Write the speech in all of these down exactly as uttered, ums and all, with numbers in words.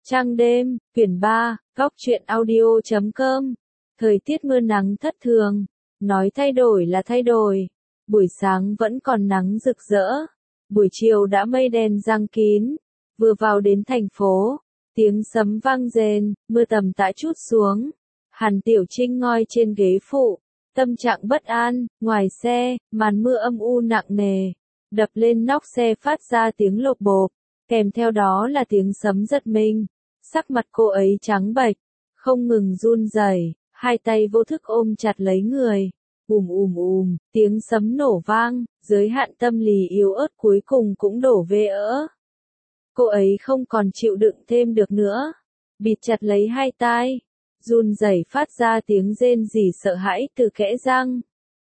Trăng đêm, quyển ba, góc truyện audio chấm com. Thời tiết mưa nắng thất thường. Nói thay đổi là thay đổi. Buổi sáng vẫn còn nắng rực rỡ. Buổi chiều đã mây đen giăng kín. Vừa vào đến thành phố, tiếng sấm vang rền, mưa tầm tã chút xuống. Hàn Tiểu Trinh ngồi trên ghế phụ, tâm trạng bất an. Ngoài xe, màn mưa âm u nặng nề, đập lên nóc xe phát ra tiếng lộp bộp, kèm theo đó là tiếng sấm giật mình. Sắc mặt cô ấy trắng bệch, không ngừng run rẩy, hai tay vô thức ôm chặt lấy người. Ùm ùm ùm, tiếng sấm nổ vang, giới hạn tâm lý yếu ớt cuối cùng cũng đổ về ỡ. Cô ấy không còn chịu đựng thêm được nữa, bịt chặt lấy hai tai, run rẩy phát ra tiếng rên rỉ sợ hãi từ kẽ răng.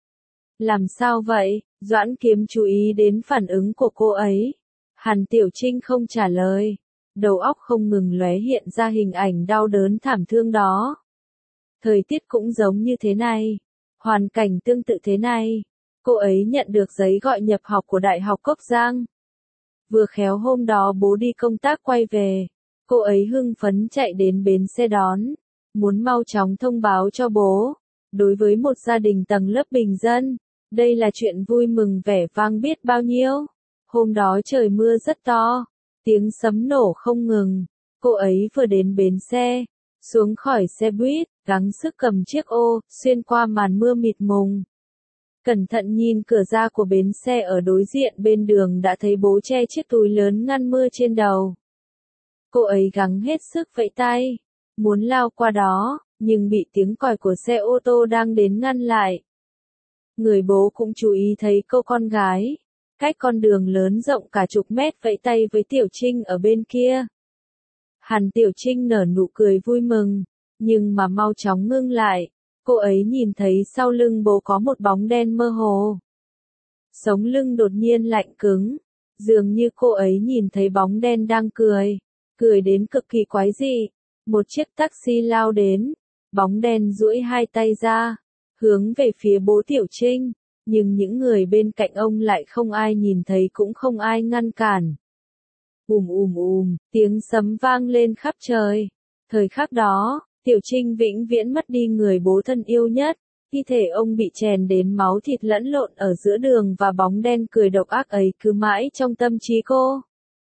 Làm sao vậy? Doãn Kiếm chú ý đến phản ứng của cô ấy. Hàn Tiểu Trinh không trả lời. Đầu óc không ngừng lóe hiện ra hình ảnh đau đớn thảm thương đó. Thời tiết cũng giống như thế này. Hoàn cảnh tương tự thế này. Cô ấy nhận được giấy gọi nhập học của Đại học Cốc Giang. Vừa khéo hôm đó bố đi công tác quay về. Cô ấy hưng phấn chạy đến bến xe đón. Muốn mau chóng thông báo cho bố. Đối với một gia đình tầng lớp bình dân, đây là chuyện vui mừng vẻ vang biết bao nhiêu. Hôm đó trời mưa rất to. Tiếng sấm nổ không ngừng. Cô ấy vừa đến bến xe, xuống khỏi xe buýt, gắng sức cầm chiếc ô, xuyên qua màn mưa mịt mùng. Cẩn thận nhìn cửa ra của bến xe ở đối diện bên đường đã thấy bố che chiếc túi lớn ngăn mưa trên đầu. Cô ấy gắng hết sức vẫy tay, muốn lao qua đó, nhưng bị tiếng còi của xe ô tô đang đến ngăn lại. Người bố cũng chú ý thấy cô con gái, cách con đường lớn rộng cả chục mét vẫy tay với Tiểu Trinh ở bên kia. Hàn Tiểu Trinh nở nụ cười vui mừng, nhưng mà mau chóng ngưng lại, cô ấy nhìn thấy sau lưng bố có một bóng đen mơ hồ. Sống lưng đột nhiên lạnh cứng, dường như cô ấy nhìn thấy bóng đen đang cười, cười đến cực kỳ quái dị. Một chiếc taxi lao đến, bóng đen duỗi hai tay ra, hướng về phía bố Tiểu Trinh. Nhưng những người bên cạnh ông lại không ai nhìn thấy cũng không ai ngăn cản. Ùm ùm ùm, tiếng sấm vang lên khắp trời. Thời khắc đó, Tiểu Trinh vĩnh viễn mất đi người bố thân yêu nhất. Thi thể ông bị chèn đến máu thịt lẫn lộn ở giữa đường và bóng đen cười độc ác ấy cứ mãi trong tâm trí cô.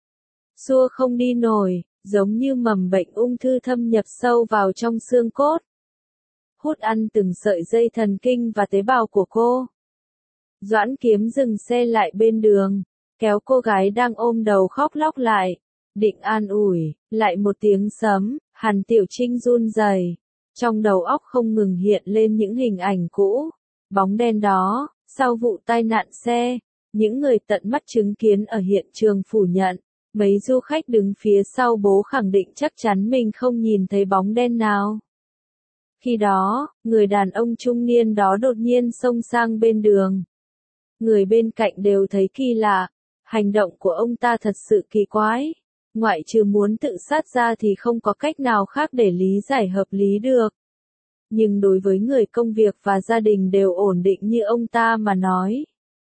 Xua không đi nổi, giống như mầm bệnh ung thư thâm nhập sâu vào trong xương cốt. Hút ăn từng sợi dây thần kinh và tế bào của cô. Doãn Kiếm dừng xe lại bên đường, kéo cô gái đang ôm đầu khóc lóc lại, định an ủi. Lại một tiếng sấm, Hàn Tiểu Trinh run rẩy, trong đầu óc không ngừng hiện lên những hình ảnh cũ, bóng đen đó, sau vụ tai nạn xe, những người tận mắt chứng kiến ở hiện trường phủ nhận, mấy du khách đứng phía sau bố khẳng định chắc chắn mình không nhìn thấy bóng đen nào. Khi đó, người đàn ông trung niên đó đột nhiên xông sang bên đường. Người bên cạnh đều thấy kỳ lạ, hành động của ông ta thật sự kỳ quái, ngoại trừ muốn tự sát ra thì không có cách nào khác để lý giải hợp lý được. Nhưng đối với người công việc và gia đình đều ổn định như ông ta mà nói,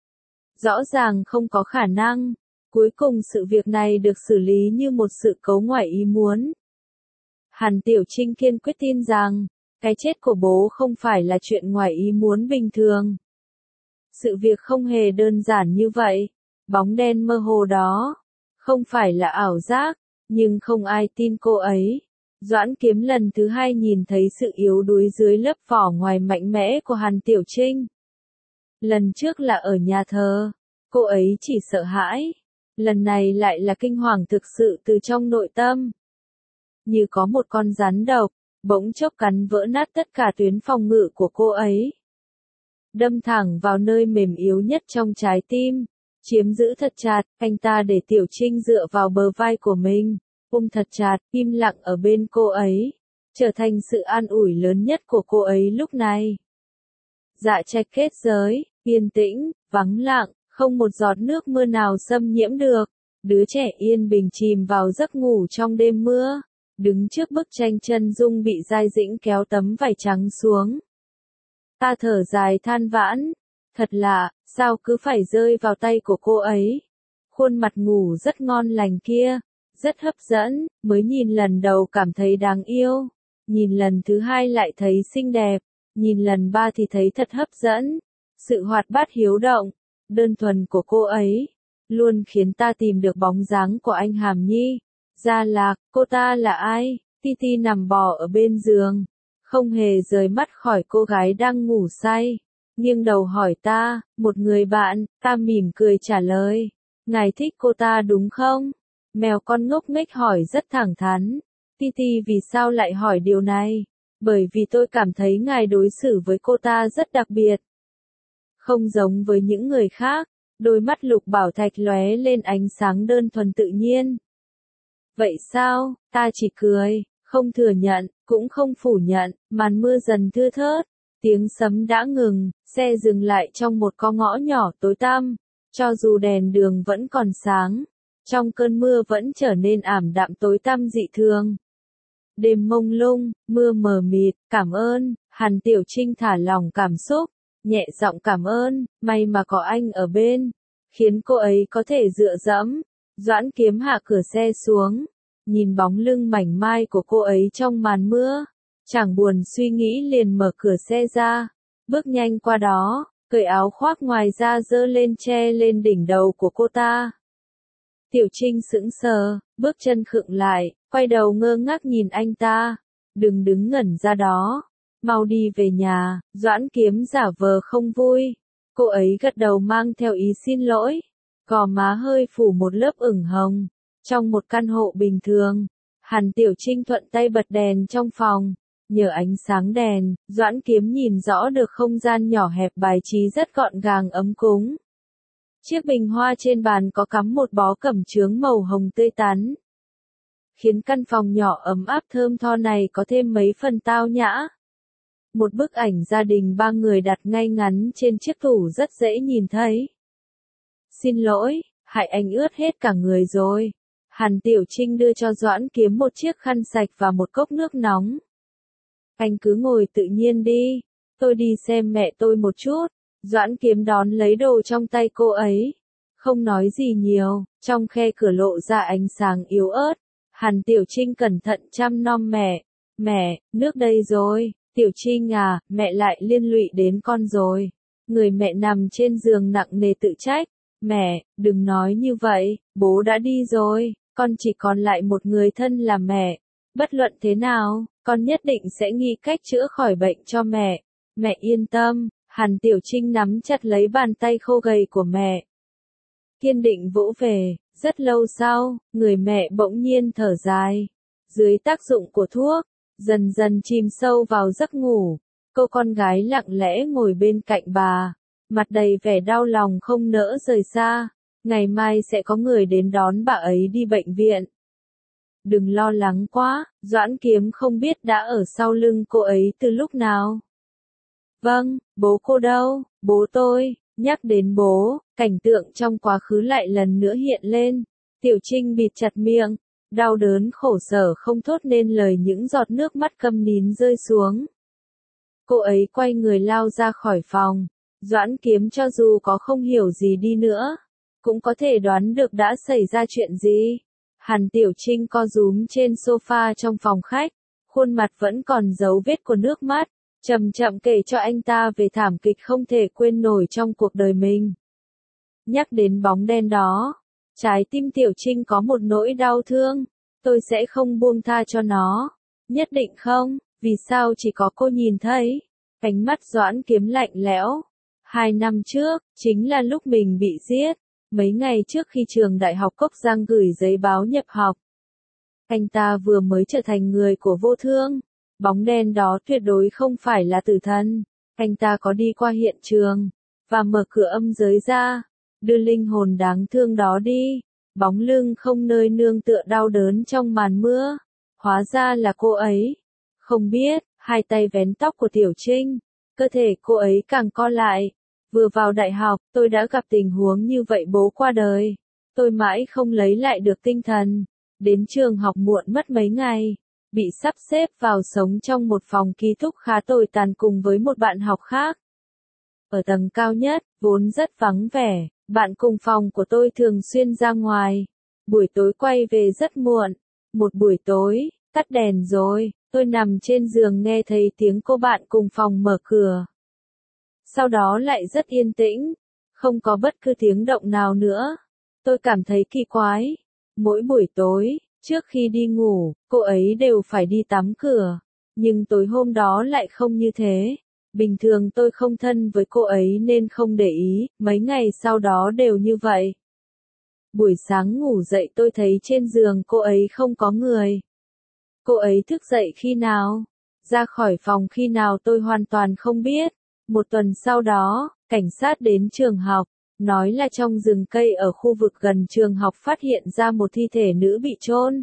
rõ ràng không có khả năng. Cuối cùng sự việc này được xử lý như một sự cố ngoại ý muốn. Hàn Tiểu Trinh kiên quyết tin rằng, cái chết của bố không phải là chuyện ngoại ý muốn bình thường. Sự việc không hề đơn giản như vậy. Bóng đen mơ hồ đó, không phải là ảo giác, nhưng không ai tin cô ấy. Doãn Kiếm lần thứ hai nhìn thấy sự yếu đuối dưới lớp vỏ ngoài mạnh mẽ của Hàn Tiểu Trinh. Lần trước là ở nhà thờ, cô ấy chỉ sợ hãi. Lần này lại là kinh hoàng thực sự từ trong nội tâm. Như có một con rắn độc, bỗng chốc cắn vỡ nát tất cả tuyến phòng ngự của cô ấy. Đâm thẳng vào nơi mềm yếu nhất trong trái tim, chiếm giữ thật chặt. Anh ta để Tiểu Trinh dựa vào bờ vai của mình, ôm thật chặt, im lặng ở bên cô ấy, trở thành sự an ủi lớn nhất của cô ấy lúc này. Dạ trạch kết giới, yên tĩnh, vắng lặng, không một giọt nước mưa nào xâm nhiễm được. Đứa trẻ yên bình chìm vào giấc ngủ trong đêm mưa, đứng trước bức tranh chân dung bị Giai Dĩnh kéo tấm vải trắng xuống. Ta thở dài than vãn, thật lạ, sao cứ phải rơi vào tay của cô ấy. Khuôn mặt ngủ rất ngon lành kia, rất hấp dẫn, mới nhìn lần đầu cảm thấy đáng yêu, nhìn lần thứ hai lại thấy xinh đẹp, nhìn lần ba thì thấy thật hấp dẫn. Sự hoạt bát hiếu động, đơn thuần của cô ấy, luôn khiến ta tìm được bóng dáng của anh Hàm Nhi. Gia Lạc, cô ta là ai? Titi nằm bò ở bên giường, không hề rời mắt khỏi cô gái đang ngủ say, nghiêng đầu hỏi ta, một người bạn. Ta mỉm cười trả lời, ngài thích cô ta đúng không? Mèo con ngốc nghếch hỏi rất thẳng thắn. Titi vì sao lại hỏi điều này? Bởi vì tôi cảm thấy ngài đối xử với cô ta rất đặc biệt. Không giống với những người khác, đôi mắt Lục Bảo Thạch lóe lên ánh sáng đơn thuần tự nhiên. Vậy sao? Ta chỉ cười, không thừa nhận, cũng không phủ nhận. Màn mưa dần thưa thớt, tiếng sấm đã ngừng, xe dừng lại trong một con ngõ nhỏ tối tăm. Cho dù đèn đường vẫn còn sáng, trong cơn mưa vẫn trở nên ảm đạm tối tăm dị thường. Đêm mông lung, mưa mờ mịt. Cảm ơn. Hàn Tiểu Trinh thả lỏng cảm xúc, nhẹ giọng cảm ơn, may mà có anh ở bên, khiến cô ấy có thể dựa dẫm. Doãn Kiếm hạ cửa xe xuống, nhìn bóng lưng mảnh mai của cô ấy trong màn mưa, chẳng buồn suy nghĩ liền mở cửa xe ra, bước nhanh qua đó, cởi áo khoác ngoài ra giơ lên che lên đỉnh đầu của cô ta. Tiểu Trinh sững sờ, bước chân khựng lại, quay đầu ngơ ngác nhìn anh ta. Đừng đứng ngẩn ra đó, mau đi về nhà. Doãn Kiếm giả vờ không vui. Cô ấy gật đầu mang theo ý xin lỗi, gò má hơi phủ một lớp ửng hồng. Trong một căn hộ bình thường, Hàn Tiểu Trinh thuận tay bật đèn trong phòng. Nhờ ánh sáng đèn, Doãn Kiếm nhìn rõ được không gian nhỏ hẹp bài trí rất gọn gàng ấm cúng. Chiếc bình hoa trên bàn có cắm một bó cẩm chướng màu hồng tươi tắn, khiến căn phòng nhỏ ấm áp thơm tho này có thêm mấy phần tao nhã. Một bức ảnh gia đình ba người đặt ngay ngắn trên chiếc tủ rất dễ nhìn thấy. Xin lỗi, hại anh ướt hết cả người rồi. Hàn Tiểu Trinh đưa cho Doãn Kiếm một chiếc khăn sạch và một cốc nước nóng. Anh cứ ngồi tự nhiên đi, tôi đi xem mẹ tôi một chút. Doãn Kiếm đón lấy đồ trong tay cô ấy, không nói gì nhiều, trong khe cửa lộ ra ánh sáng yếu ớt. Hàn Tiểu Trinh cẩn thận chăm nom mẹ. Mẹ, nước đây rồi. Tiểu Trinh à, mẹ lại liên lụy đến con rồi. Người mẹ nằm trên giường nặng nề tự trách. Mẹ, đừng nói như vậy, bố đã đi rồi, con chỉ còn lại một người thân là mẹ. Bất luận thế nào, con nhất định sẽ nghĩ cách chữa khỏi bệnh cho mẹ. Mẹ yên tâm. Hàn Tiểu Trinh nắm chặt lấy bàn tay khô gầy của mẹ, kiên định vỗ về. Rất lâu sau, người mẹ bỗng nhiên thở dài. Dưới tác dụng của thuốc, dần dần chìm sâu vào giấc ngủ. Cô con gái lặng lẽ ngồi bên cạnh bà, mặt đầy vẻ đau lòng không nỡ rời xa. Ngày mai sẽ có người đến đón bà ấy đi bệnh viện. Đừng lo lắng quá, Doãn Kiếm không biết đã ở sau lưng cô ấy từ lúc nào. Vâng, bố cô đâu? Bố tôi. Nhắc đến bố, cảnh tượng trong quá khứ lại lần nữa hiện lên. Tiểu Trinh bịt chặt miệng, đau đớn khổ sở không thốt nên lời, những giọt nước mắt câm nín rơi xuống. Cô ấy quay người lao ra khỏi phòng. Doãn Kiếm cho dù có không hiểu gì đi nữa, cũng có thể đoán được đã xảy ra chuyện gì. Hàn Tiểu Trinh co rúm trên sofa trong phòng khách, khuôn mặt vẫn còn dấu vết của nước mắt, chậm chậm kể cho anh ta về thảm kịch không thể quên nổi trong cuộc đời mình. Nhắc đến bóng đen đó, trái tim Tiểu Trinh có một nỗi đau thương. Tôi sẽ không buông tha cho nó. Nhất định không? Vì sao chỉ có cô nhìn thấy? Ánh mắt Doãn Kiếm lạnh lẽo. Hai năm trước, chính là lúc mình bị giết. Mấy ngày trước khi trường đại học Cốc Giang gửi giấy báo nhập học, anh ta vừa mới trở thành người của vô thương. Bóng đen đó tuyệt đối không phải là tử thần. Anh ta có đi qua hiện trường, và mở cửa âm giới ra, đưa linh hồn đáng thương đó đi. Bóng lưng không nơi nương tựa đau đớn trong màn mưa. Hóa ra là cô ấy. Không biết, hai tay vén tóc của Tiểu Trinh. Cơ thể cô ấy càng co lại. Vừa vào đại học, tôi đã gặp tình huống như vậy, bố qua đời. Tôi mãi không lấy lại được tinh thần. Đến trường học muộn mất mấy ngày. Bị sắp xếp vào sống trong một phòng ký túc khá tồi tàn cùng với một bạn học khác. Ở tầng cao nhất, vốn rất vắng vẻ, bạn cùng phòng của tôi thường xuyên ra ngoài. Buổi tối quay về rất muộn. Một buổi tối, tắt đèn rồi, tôi nằm trên giường nghe thấy tiếng cô bạn cùng phòng mở cửa. Sau đó lại rất yên tĩnh, không có bất cứ tiếng động nào nữa. Tôi cảm thấy kỳ quái. Mỗi buổi tối, trước khi đi ngủ, cô ấy đều phải đi tắm cửa. Nhưng tối hôm đó lại không như thế. Bình thường tôi không thân với cô ấy nên không để ý, mấy ngày sau đó đều như vậy. Buổi sáng ngủ dậy tôi thấy trên giường cô ấy không có người. Cô ấy thức dậy khi nào? Ra khỏi phòng khi nào tôi hoàn toàn không biết. Một tuần sau đó, cảnh sát đến trường học, nói là trong rừng cây ở khu vực gần trường học phát hiện ra một thi thể nữ bị chôn.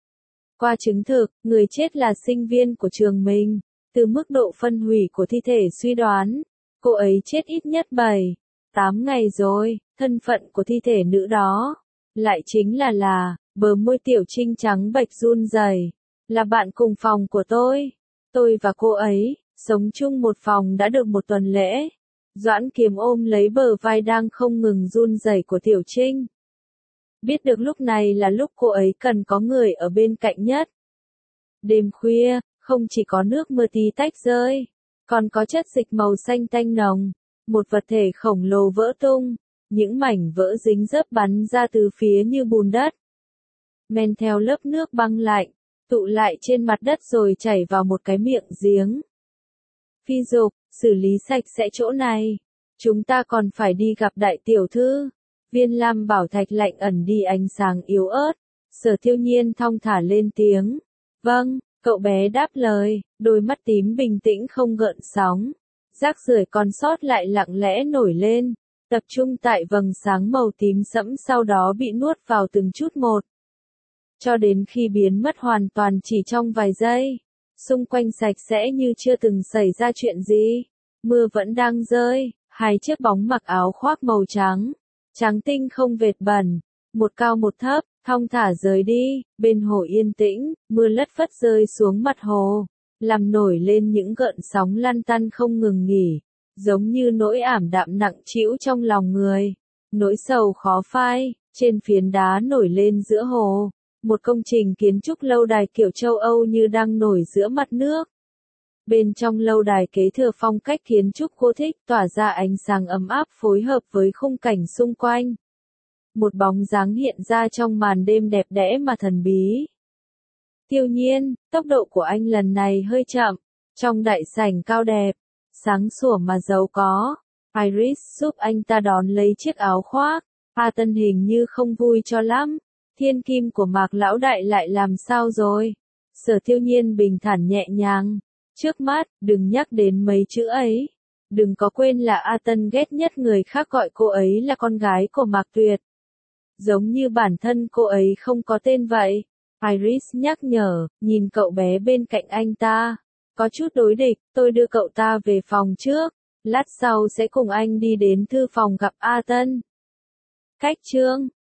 Qua chứng thực, người chết là sinh viên của trường mình. Từ mức độ phân hủy của thi thể suy đoán, cô ấy chết ít nhất bảy, tám ngày rồi. Thân phận của thi thể nữ đó lại chính là là, bờ môi Tiểu Trinh trắng bệch run rẩy, là bạn cùng phòng của tôi. Tôi và cô ấy sống chung một phòng đã được một tuần lễ. Doãn Kiềm ôm lấy bờ vai đang không ngừng run rẩy của Tiểu Trinh. Biết được lúc này là lúc cô ấy cần có người ở bên cạnh nhất. Đêm khuya, không chỉ có nước mưa tí tách rơi, còn có chất dịch màu xanh tanh nồng. Một vật thể khổng lồ vỡ tung, những mảnh vỡ dính dấp bắn ra từ phía như bùn đất. Men theo lớp nước băng lạnh, tụ lại trên mặt đất rồi chảy vào một cái miệng giếng. Phi Dục, xử lý sạch sẽ chỗ này. Chúng ta còn phải đi gặp đại tiểu thư. Viên lam bảo thạch lạnh ẩn đi ánh sáng yếu ớt. Sở Tiêu Nhiên thong thả lên tiếng. Vâng, cậu bé đáp lời, đôi mắt tím bình tĩnh không gợn sóng. Rác rưởi còn sót lại lặng lẽ nổi lên, tập trung tại vầng sáng màu tím sẫm sau đó bị nuốt vào từng chút một. Cho đến khi biến mất hoàn toàn chỉ trong vài giây. Xung quanh sạch sẽ như chưa từng xảy ra chuyện gì. Mưa vẫn đang rơi, hai chiếc bóng mặc áo khoác màu trắng. Trắng tinh không vệt bẩn, một cao một thấp, thong thả rời đi, bên hồ yên tĩnh, mưa lất phất rơi xuống mặt hồ, làm nổi lên những gợn sóng lăn tăn không ngừng nghỉ, giống như nỗi ảm đạm nặng trĩu trong lòng người, nỗi sầu khó phai, trên phiến đá nổi lên giữa hồ, một công trình kiến trúc lâu đài kiểu châu Âu như đang nổi giữa mặt nước. Bên trong lâu đài kế thừa phong cách kiến trúc Gothic tỏa ra ánh sáng ấm áp phối hợp với khung cảnh xung quanh. Một bóng dáng hiện ra trong màn đêm đẹp đẽ mà thần bí. Tiêu Nhiên, tốc độ của anh lần này hơi chậm. Trong đại sảnh cao đẹp, sáng sủa mà giàu có, Iris giúp anh ta đón lấy chiếc áo khoác. A Tân hình như không vui cho lắm. Thiên kim của Mạc lão đại lại làm sao rồi? Sở Tiêu Nhiên bình thản nhẹ nhàng. Trước mắt, đừng nhắc đến mấy chữ ấy. Đừng có quên là A Tân ghét nhất người khác gọi cô ấy là con gái của Mạc Tuyệt. Giống như bản thân cô ấy không có tên vậy. Iris nhắc nhở, nhìn cậu bé bên cạnh anh ta. Có chút đối địch, tôi đưa cậu ta về phòng trước. Lát sau sẽ cùng anh đi đến thư phòng gặp A Tân. Cách chương